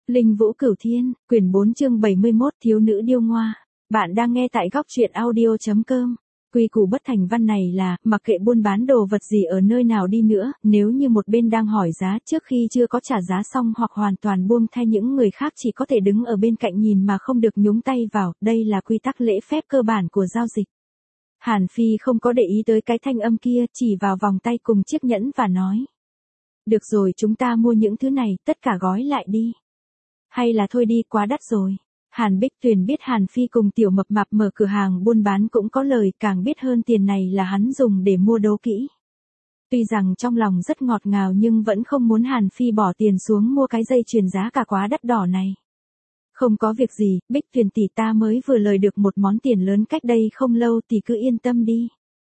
Linh Vũ Cửu Thiên, quyển 4 chương 71 thiếu nữ điêu ngoa. Bạn đang nghe tại góc truyện audio.com. Quy củ bất thành văn này là, mặc kệ buôn bán đồ vật gì ở nơi nào đi nữa, nếu như một bên đang hỏi giá trước khi chưa có trả giá xong hoặc hoàn toàn buông tha những người khác chỉ có thể đứng ở bên cạnh nhìn mà không được nhúng tay vào, đây là quy tắc lễ phép cơ bản của giao dịch. Hàn Phi không có để ý tới cái thanh âm kia, chỉ vào vòng tay cùng chiếc nhẫn và nói. Được rồi, chúng ta mua những thứ này, tất cả gói lại đi. Hay là thôi đi, quá đắt rồi. Hàn Bích Tuyền biết Hàn Phi cùng tiểu mập mạp mở cửa hàng buôn bán cũng có lời, càng biết hơn tiền này là hắn dùng để mua đấu kỹ. Tuy rằng trong lòng rất ngọt ngào nhưng vẫn không muốn Hàn Phi bỏ tiền xuống mua cái dây chuyền giá cả quá đắt đỏ này. Không có việc gì, Bích Tuyền tỷ, ta mới vừa lời được một món tiền lớn cách đây không lâu, tỷ cứ yên tâm đi.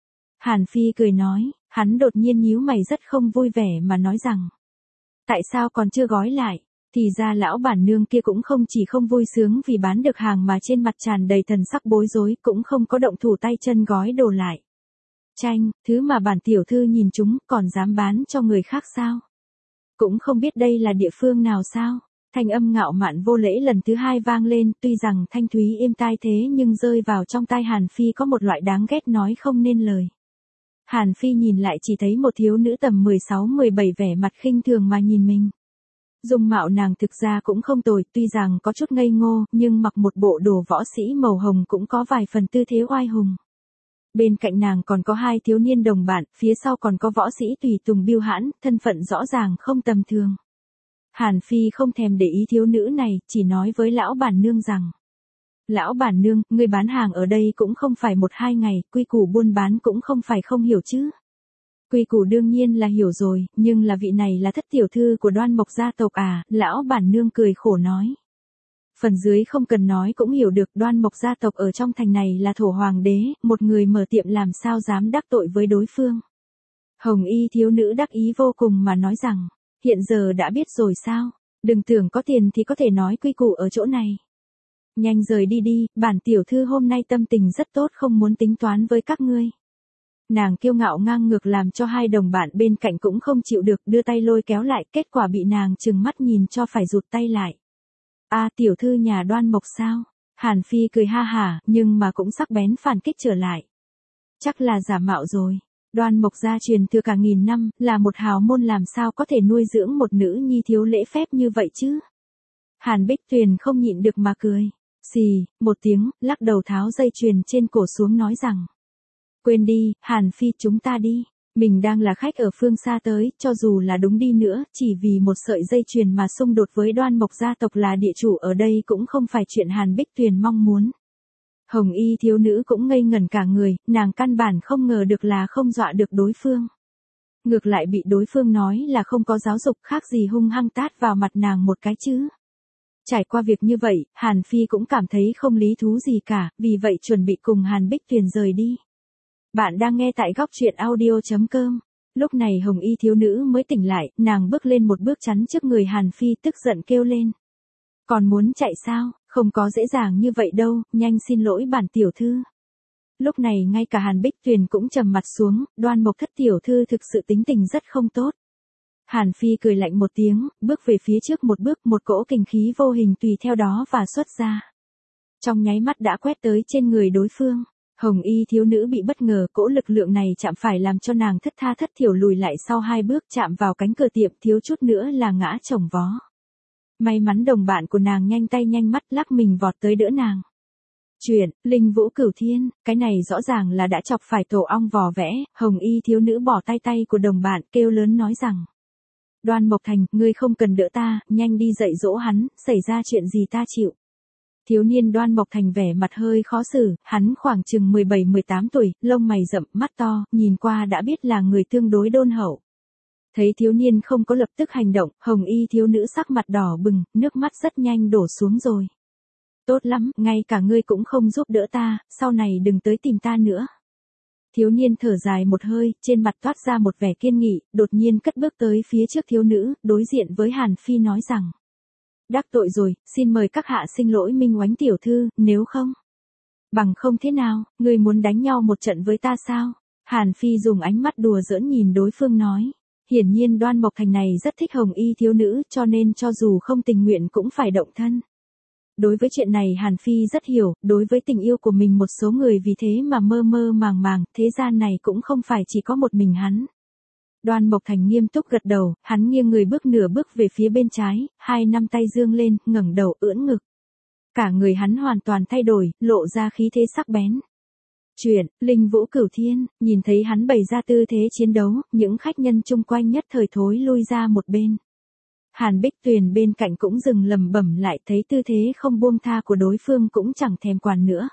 Hàn Phi cười nói, hắn đột nhiên nhíu mày rất không vui vẻ mà nói rằng. Tại sao còn chưa gói lại? Thì ra lão bản nương kia cũng không chỉ không vui sướng vì bán được hàng mà trên mặt tràn đầy thần sắc bối rối, cũng không có động thủ tay chân gói đồ lại. Chanh, thứ mà bản tiểu thư nhìn chúng, còn dám bán cho người khác sao? Cũng không biết đây là địa phương nào sao? Thanh âm ngạo mạn vô lễ lần thứ hai vang lên, tuy rằng thanh thúy êm tai thế nhưng rơi vào trong tai Hàn Phi có một loại đáng ghét nói không nên lời. Hàn Phi nhìn lại chỉ thấy một thiếu nữ tầm 16-17 vẻ mặt khinh thường mà nhìn mình. Dung mạo nàng thực ra cũng không tồi, tuy rằng có chút ngây ngô, nhưng mặc một bộ đồ võ sĩ màu hồng cũng có vài phần tư thế oai hùng. Bên cạnh nàng còn có hai thiếu niên đồng bạn, phía sau còn có võ sĩ tùy tùng Bưu Hãn, thân phận rõ ràng không tầm thường. Hàn Phi không thèm để ý thiếu nữ này, chỉ nói với lão bản nương rằng. Lão bản nương, người bán hàng ở đây cũng không phải 1-2 ngày, quy củ buôn bán cũng không phải không hiểu chứ. Quy củ đương nhiên là hiểu rồi, nhưng là vị này là thất tiểu thư của Đoan Mộc gia tộc à, lão bản nương cười khổ nói. Phần dưới không cần nói cũng hiểu được, Đoan Mộc gia tộc ở trong thành này là thổ hoàng đế, một người mở tiệm làm sao dám đắc tội với đối phương. Hồng y thiếu nữ đắc ý vô cùng mà nói rằng, hiện giờ đã biết rồi sao, đừng tưởng có tiền thì có thể nói quy củ ở chỗ này. Nhanh rời đi đi, bản tiểu thư hôm nay tâm tình rất tốt không muốn tính toán với các ngươi. Nàng kiêu ngạo ngang ngược làm cho hai đồng bạn bên cạnh cũng không chịu được, đưa tay lôi kéo lại, kết quả bị nàng trừng mắt nhìn cho phải rụt tay lại. A, tiểu thư nhà Đoan Mộc sao? Hàn Phi cười ha hả, nhưng mà cũng sắc bén phản kích trở lại. Chắc là giả mạo rồi. Đoan Mộc gia truyền thừa cả nghìn năm, là một hào môn làm sao có thể nuôi dưỡng một nữ nhi thiếu lễ phép như vậy chứ? Hàn Bích Tuyền không nhịn được mà cười. Xì, một tiếng, lắc đầu tháo dây chuyền trên cổ xuống nói rằng. Quên đi, Hàn Phi, chúng ta đi. Mình đang là khách ở phương xa tới, cho dù là đúng đi nữa, chỉ vì một sợi dây chuyền mà xung đột với Đoan Mộc gia tộc là địa chủ ở đây cũng không phải chuyện Hàn Bích Tuyền mong muốn. Hồng y thiếu nữ cũng ngây ngẩn cả người, nàng căn bản không ngờ được là không dọa được đối phương. Ngược lại bị đối phương nói là không có giáo dục, khác gì hung hăng tát vào mặt nàng một cái chứ. Trải qua việc như vậy, Hàn Phi cũng cảm thấy không lý thú gì cả, vì vậy chuẩn bị cùng Hàn Bích Tuyền rời đi. Bạn đang nghe tại góc truyện audio.com. Lúc này hồng y thiếu nữ mới tỉnh lại, nàng bước lên một bước chắn trước người Hàn Phi tức giận kêu lên. Còn muốn chạy sao, không có dễ dàng như vậy đâu, nhanh xin lỗi bản tiểu thư. Lúc này ngay cả Hàn Bích Tuyền cũng trầm mặt xuống, Đoan Mộc thất tiểu thư thực sự tính tình rất không tốt. Hàn Phi cười lạnh một tiếng, bước về phía trước một bước, một cỗ kình khí vô hình tùy theo đó và xuất ra. Trong nháy mắt đã quét tới trên người đối phương. Hồng y thiếu nữ bị bất ngờ, cỗ lực lượng này chạm phải làm cho nàng thất tha thất thiểu lùi lại sau 2 bước, chạm vào cánh cửa tiệm, thiếu chút nữa là ngã chồng vó. May mắn đồng bạn của nàng nhanh tay nhanh mắt lắc mình vọt tới đỡ nàng. Chuyện, Linh Vũ Cửu Thiên, cái này rõ ràng là đã chọc phải tổ ong vò vẽ, hồng y thiếu nữ bỏ tay của đồng bạn kêu lớn nói rằng. Đoan Mộc Thành, ngươi không cần đỡ ta, nhanh đi dạy dỗ hắn, xảy ra chuyện gì ta chịu. Thiếu niên Đoan Mộc Thành vẻ mặt hơi khó xử, hắn khoảng chừng 17-18 tuổi, lông mày rậm, mắt to, nhìn qua đã biết là người tương đối đôn hậu. Thấy thiếu niên không có lập tức hành động, hồng y thiếu nữ sắc mặt đỏ bừng, nước mắt rất nhanh đổ xuống rồi. Tốt lắm, ngay cả ngươi cũng không giúp đỡ ta, sau này đừng tới tìm ta nữa. Thiếu niên thở dài một hơi, trên mặt toát ra một vẻ kiên nghị, đột nhiên cất bước tới phía trước thiếu nữ, đối diện với Hàn Phi nói rằng. Đắc tội rồi, xin mời các hạ xin lỗi Minh Oánh tiểu thư, nếu không. Bằng không thế nào, ngươi muốn đánh nhau một trận với ta sao? Hàn Phi dùng ánh mắt đùa giỡn nhìn đối phương nói. Hiển nhiên Đoan Mộc Thành này rất thích Hồng Y thiếu nữ cho nên cho dù không tình nguyện cũng phải động thân. Đối với chuyện này Hàn Phi rất hiểu, đối với tình yêu của mình một số người vì thế mà mơ mơ màng màng, thế gian này cũng không phải chỉ có một mình hắn. Đoan Mộc Thành nghiêm túc gật đầu, hắn nghiêng người bước nửa bước về phía bên trái, hai nắm tay dương lên, ngẩng đầu ưỡn ngực. Cả người hắn hoàn toàn thay đổi, lộ ra khí thế sắc bén. Chuyện, Linh Vũ Cửu Thiên, nhìn thấy hắn bày ra tư thế chiến đấu, những khách nhân chung quanh nhất thời thối lui ra một bên. Hàn Bích Tuyền bên cạnh cũng dừng lầm bẩm lại, thấy tư thế không buông tha của đối phương cũng chẳng thèm quản nữa.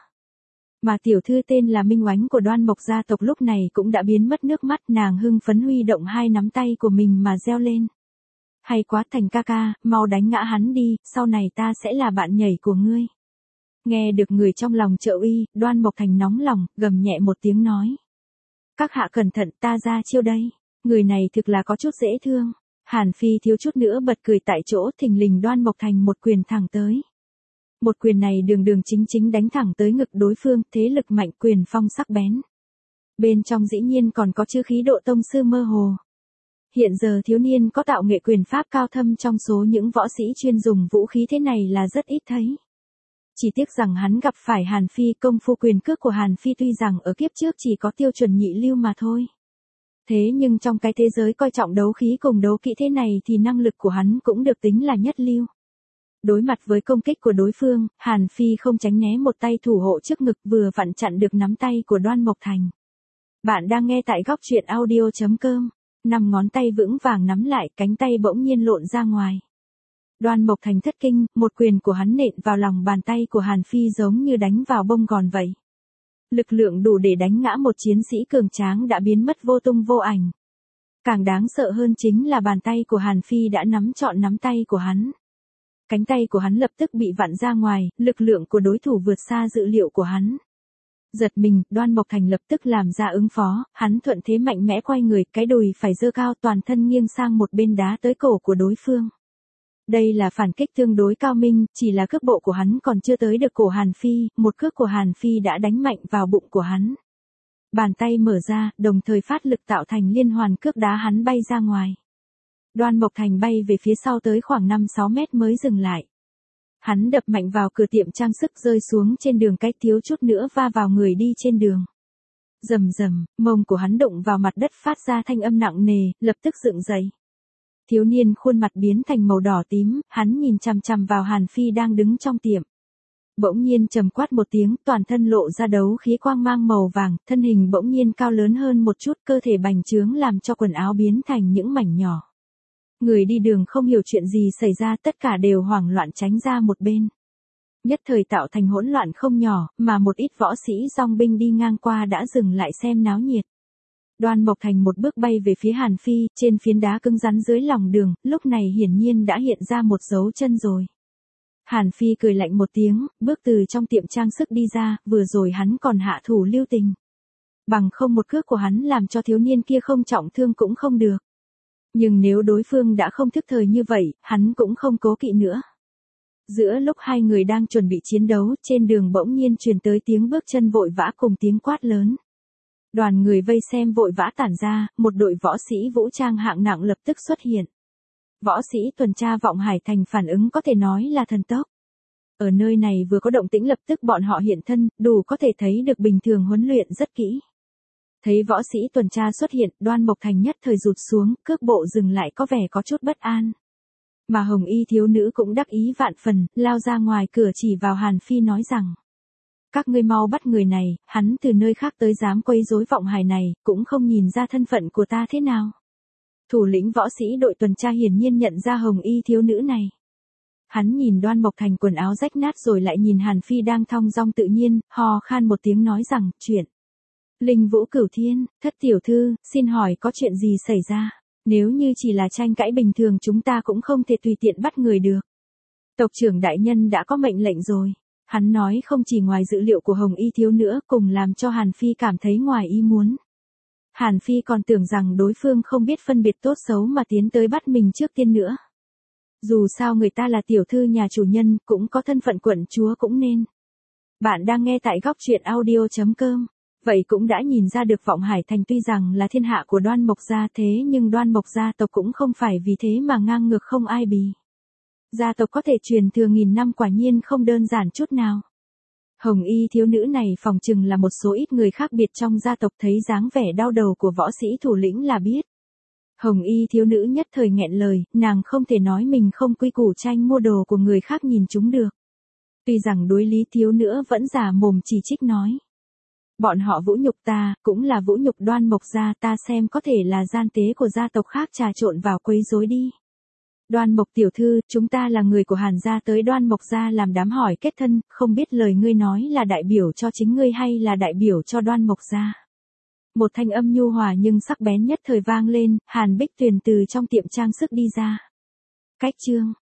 Mà tiểu thư tên là Minh Oánh của Đoan Mộc gia tộc lúc này cũng đã biến mất nước mắt, nàng hưng phấn huy động hai nắm tay của mình mà reo lên. Hay quá Thành ca ca, mau đánh ngã hắn đi, sau này ta sẽ là bạn nhảy của ngươi. Nghe được người trong lòng trợ uy, Đoan Mộc Thành nóng lòng, gầm nhẹ một tiếng nói. Các hạ cẩn thận, ta ra chiêu đây. Người này thực là có chút dễ thương. Hàn Phi thiếu chút nữa bật cười tại chỗ, thình lình Đoan Mộc Thành một quyền thẳng tới. Một quyền này đường đường chính chính đánh thẳng tới ngực đối phương, thế lực mạnh, quyền phong sắc bén. Bên trong dĩ nhiên còn có chư khí độ tông sư mơ hồ. Hiện giờ thiếu niên có tạo nghệ quyền pháp cao thâm trong số những võ sĩ chuyên dùng vũ khí thế này là rất ít thấy. Chỉ tiếc rằng hắn gặp phải Hàn Phi, công phu quyền cước của Hàn Phi tuy rằng ở kiếp trước chỉ có tiêu chuẩn nhị lưu mà thôi. Thế nhưng trong cái thế giới coi trọng đấu khí cùng đấu kỹ thế này thì năng lực của hắn cũng được tính là nhất lưu. Đối mặt với công kích của đối phương, Hàn Phi không tránh né, một tay thủ hộ trước ngực vừa vặn chặn được nắm tay của Đoan Mộc Thành. Bạn đang nghe tại góc truyện audio.com. 5 ngón tay vững vàng nắm lại, cánh tay bỗng nhiên lộn ra ngoài. Đoan Mộc Thành thất kinh, một quyền của hắn nện vào lòng bàn tay của Hàn Phi giống như đánh vào bông gòn vậy. Lực lượng đủ để đánh ngã một chiến sĩ cường tráng đã biến mất vô tung vô ảnh. Càng đáng sợ hơn chính là bàn tay của Hàn Phi đã nắm trọn nắm tay của hắn. Cánh tay của hắn lập tức bị vặn ra ngoài, lực lượng của đối thủ vượt xa dự liệu của hắn. Giật mình, Đoan Mộc Thành lập tức làm ra ứng phó, hắn thuận thế mạnh mẽ quay người, cái đùi phải giơ cao, toàn thân nghiêng sang một bên đá tới cổ của đối phương. Đây là phản kích tương đối cao minh, chỉ là cước bộ của hắn còn chưa tới được cổ Hàn Phi, một cước của Hàn Phi đã đánh mạnh vào bụng của hắn. Bàn tay mở ra, đồng thời phát lực tạo thành liên hoàn cước đá hắn bay ra ngoài. Đoan Mộc Thành bay về phía sau tới khoảng 5-6 mét mới dừng lại. Hắn đập mạnh vào cửa tiệm trang sức, rơi xuống trên đường, cách thiếu chút nữa va vào người đi trên đường. Rầm rầm, mông của hắn đụng vào mặt đất phát ra thanh âm nặng nề, lập tức dựng dậy. Thiếu niên khuôn mặt biến thành màu đỏ tím, hắn nhìn chằm chằm vào Hàn Phi đang đứng trong tiệm. Bỗng nhiên trầm quát một tiếng, toàn thân lộ ra đấu khí quang mang màu vàng, thân hình bỗng nhiên cao lớn hơn một chút, cơ thể bành trướng làm cho quần áo biến thành những mảnh nhỏ. Người đi đường không hiểu chuyện gì xảy ra, tất cả đều hoảng loạn tránh ra một bên. Nhất thời tạo thành hỗn loạn không nhỏ, mà một ít võ sĩ dòng binh đi ngang qua đã dừng lại xem náo nhiệt. Đoan Mộc Thành một bước bay về phía Hàn Phi, trên phiến đá cứng rắn dưới lòng đường, lúc này hiển nhiên đã hiện ra một dấu chân rồi. Hàn Phi cười lạnh một tiếng, bước từ trong tiệm trang sức đi ra, vừa rồi hắn còn hạ thủ lưu tình. Bằng không một cước của hắn làm cho thiếu niên kia không trọng thương cũng không được. Nhưng nếu đối phương đã không thức thời như vậy, hắn cũng không cố kỵ nữa. Giữa lúc hai người đang chuẩn bị chiến đấu, trên đường bỗng nhiên truyền tới tiếng bước chân vội vã cùng tiếng quát lớn. Đoàn người vây xem vội vã tản ra, một đội võ sĩ vũ trang hạng nặng lập tức xuất hiện. Võ sĩ tuần tra Vọng Hải Thành phản ứng có thể nói là thần tốc. Ở nơi này vừa có động tĩnh lập tức bọn họ hiện thân, đủ có thể thấy được bình thường huấn luyện rất kỹ. Thấy võ sĩ tuần tra xuất hiện, Đoan Mộc Thành nhất thời rụt xuống, cước bộ dừng lại có vẻ có chút bất an. Mà Hồng Y thiếu nữ cũng đắc ý vạn phần, lao ra ngoài cửa chỉ vào Hàn Phi nói rằng. Các ngươi mau bắt người này, hắn từ nơi khác tới dám quấy rối Vọng Hải này, cũng không nhìn ra thân phận của ta thế nào. Thủ lĩnh võ sĩ đội tuần tra hiển nhiên nhận ra Hồng Y thiếu nữ này. Hắn nhìn Đoan Mộc Thành quần áo rách nát rồi lại nhìn Hàn Phi đang thong dong tự nhiên, hò khan một tiếng nói rằng, chuyện. Linh Vũ Cửu Thiên, thất tiểu thư, xin hỏi có chuyện gì xảy ra? Nếu như chỉ là tranh cãi bình thường chúng ta cũng không thể tùy tiện bắt người được. Tộc trưởng đại nhân đã có mệnh lệnh rồi. Hắn nói không chỉ ngoài dự liệu của Hồng Y thiếu nữa, cùng làm cho Hàn Phi cảm thấy ngoài ý muốn. Hàn Phi còn tưởng rằng đối phương không biết phân biệt tốt xấu mà tiến tới bắt mình trước tiên nữa. Dù sao người ta là tiểu thư nhà chủ nhân, cũng có thân phận quận chúa cũng nên. Bạn đang nghe tại góc truyện audio.com. Vậy cũng đã nhìn ra được Vọng Hải Thành tuy rằng là thiên hạ của Đoan Mộc gia thế nhưng Đoan Mộc gia tộc cũng không phải vì thế mà ngang ngược không ai bì. Gia tộc có thể truyền thừa nghìn năm quả nhiên không đơn giản chút nào. Hồng y thiếu nữ này phòng chừng là một số ít người khác biệt trong gia tộc, thấy dáng vẻ đau đầu của võ sĩ thủ lĩnh là biết. Hồng y thiếu nữ nhất thời nghẹn lời, nàng không thể nói mình không quy củ tranh mua đồ của người khác nhìn chúng được. Tuy rằng đối lý thiếu nữ vẫn giả mồm chỉ trích nói. Bọn họ vũ nhục ta, cũng là vũ nhục Đoan Mộc gia, ta xem có thể là gian tế của gia tộc khác trà trộn vào quấy rối đi. Đoan Mộc tiểu thư, chúng ta là người của Hàn gia tới Đoan Mộc gia làm đám hỏi kết thân, không biết lời ngươi nói là đại biểu cho chính ngươi hay là đại biểu cho Đoan Mộc gia. Một thanh âm nhu hòa nhưng sắc bén nhất thời vang lên, Hàn Bích Tuyền từ trong tiệm trang sức đi ra. Cách chương